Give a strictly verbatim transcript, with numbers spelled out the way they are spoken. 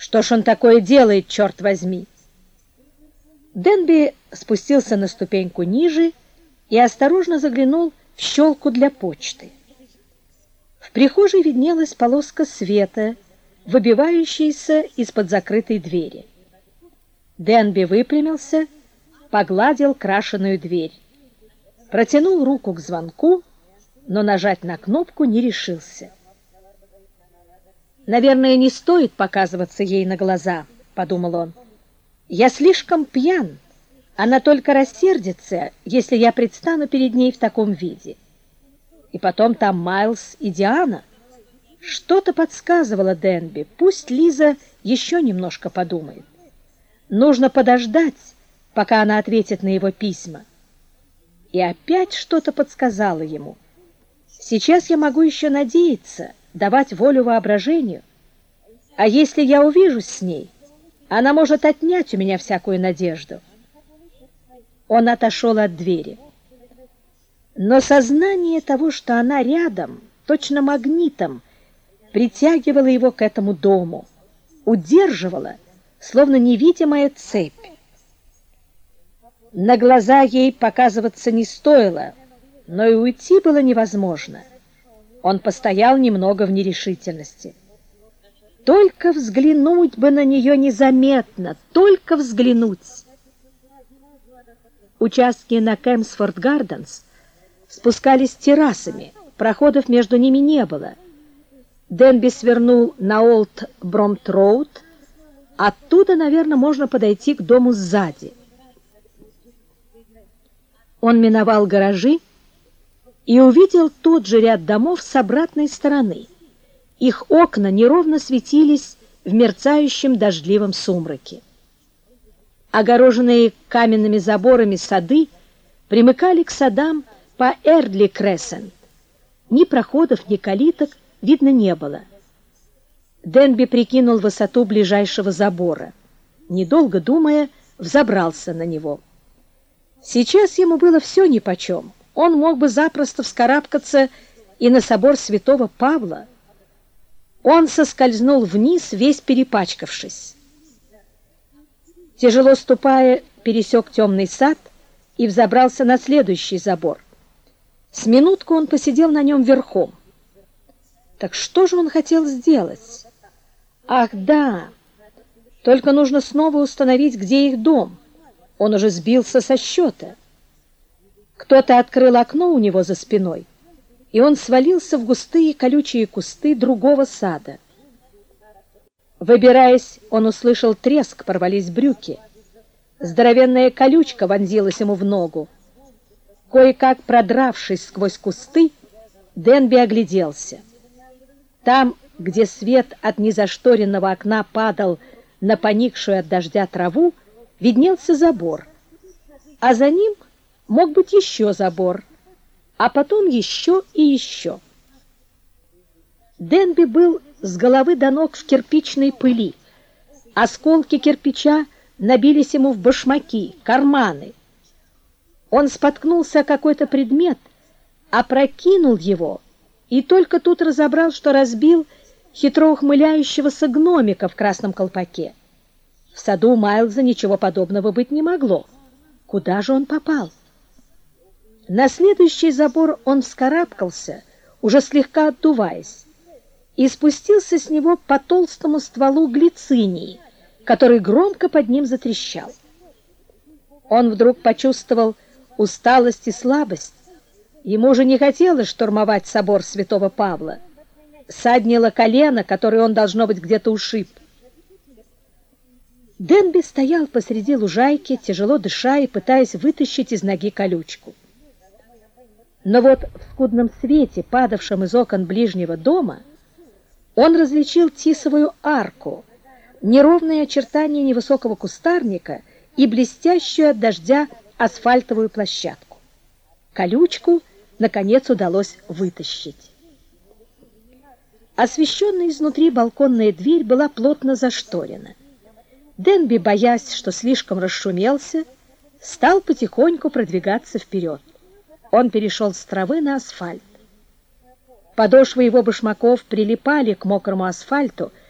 Что ж он такое делает, черт возьми? Денби спустился на ступеньку ниже и осторожно заглянул в щелку для почты. В прихожей виднелась полоска света, выбивающаяся из-под закрытой двери. Денби выпрямился, погладил крашеную дверь, протянул руку к звонку, но нажать на кнопку не решился. «Наверное, не стоит показываться ей на глаза», — подумал он. «Я слишком пьян. Она только рассердится, если я предстану перед ней в таком виде. И потом там Майлз и Диана». Что-то подсказывало Денби. Пусть Лиза еще немножко подумает. Нужно подождать, пока она ответит на его письма. И опять что-то подсказало ему. Сейчас я могу еще надеяться, давать волю воображению. А если я увижусь с ней, она может отнять у меня всякую надежду. Он отошел от двери. Но сознание того, что она рядом, точно магнитом, притягивало его к этому дому, удерживало, словно невидимая цепь. На глаза ей показываться не стоило, но и уйти было невозможно. Он постоял немного в нерешительности. Только взглянуть бы на нее незаметно, только взглянуть. Участки на Кемсфорд-Гарденс спускались террасами, проходов между ними не было. Денби свернул на Олд-Бромпт-Роуд. Оттуда, наверное, можно подойти к дому сзади. Он миновал гаражи и увидел тот же ряд домов с обратной стороны. Их окна неровно светились в мерцающем дождливом сумраке. Огороженные каменными заборами сады примыкали к садам по Эрдли-Крессент. Ни проходов, ни калиток видно не было. Денби прикинул высоту ближайшего забора. Недолго думая, взобрался на него. Сейчас ему было все нипочем. Он мог бы запросто вскарабкаться и на собор святого Павла. Он соскользнул вниз, весь перепачкавшись. Тяжело ступая, пересек темный сад и взобрался на следующий забор. С минутку он посидел на нем верхом. Так что же он хотел сделать? Ах, да! Только нужно снова установить, где их дом. Он уже сбился со счета. Кто-то открыл окно у него за спиной, и он свалился в густые колючие кусты другого сада. Выбираясь, он услышал треск, порвались брюки. Здоровенная колючка вонзилась ему в ногу. Кое-как продравшись сквозь кусты, Денби огляделся. Там, где свет от незашторенного окна падал на поникшую от дождя траву, виднелся забор, а за ним мог быть еще забор, а потом еще и еще. Денби был с головы до ног в кирпичной пыли. Осколки кирпича набились ему в башмаки, карманы. Он споткнулся о какой-то предмет, опрокинул его и только тут разобрал, что разбил хитро ухмыляющегося гномика в красном колпаке. В саду Майлза ничего подобного быть не могло. Куда же он попал? На следующий забор он вскарабкался, уже слегка отдуваясь, и спустился с него по толстому стволу глицинии, который громко под ним затрещал. Он вдруг почувствовал усталость и слабость. Ему уже не хотелось штурмовать собор святого Павла. Саднило колено, которое он, должно быть, где-то ушиб. Денби стоял посреди лужайки, тяжело дыша и пытаясь вытащить из ноги колючку. Но вот в скудном свете, падавшем из окон ближнего дома, он различил тисовую арку, неровные очертания невысокого кустарника и блестящую от дождя асфальтовую площадку. Колючку, наконец, удалось вытащить. Освещенная изнутри балконная дверь была плотно зашторена. Денби, боясь, что слишком расшумелся, стал потихоньку продвигаться вперед. Он перешел с травы на асфальт. Подошвы его башмаков прилипали к мокрому асфальту,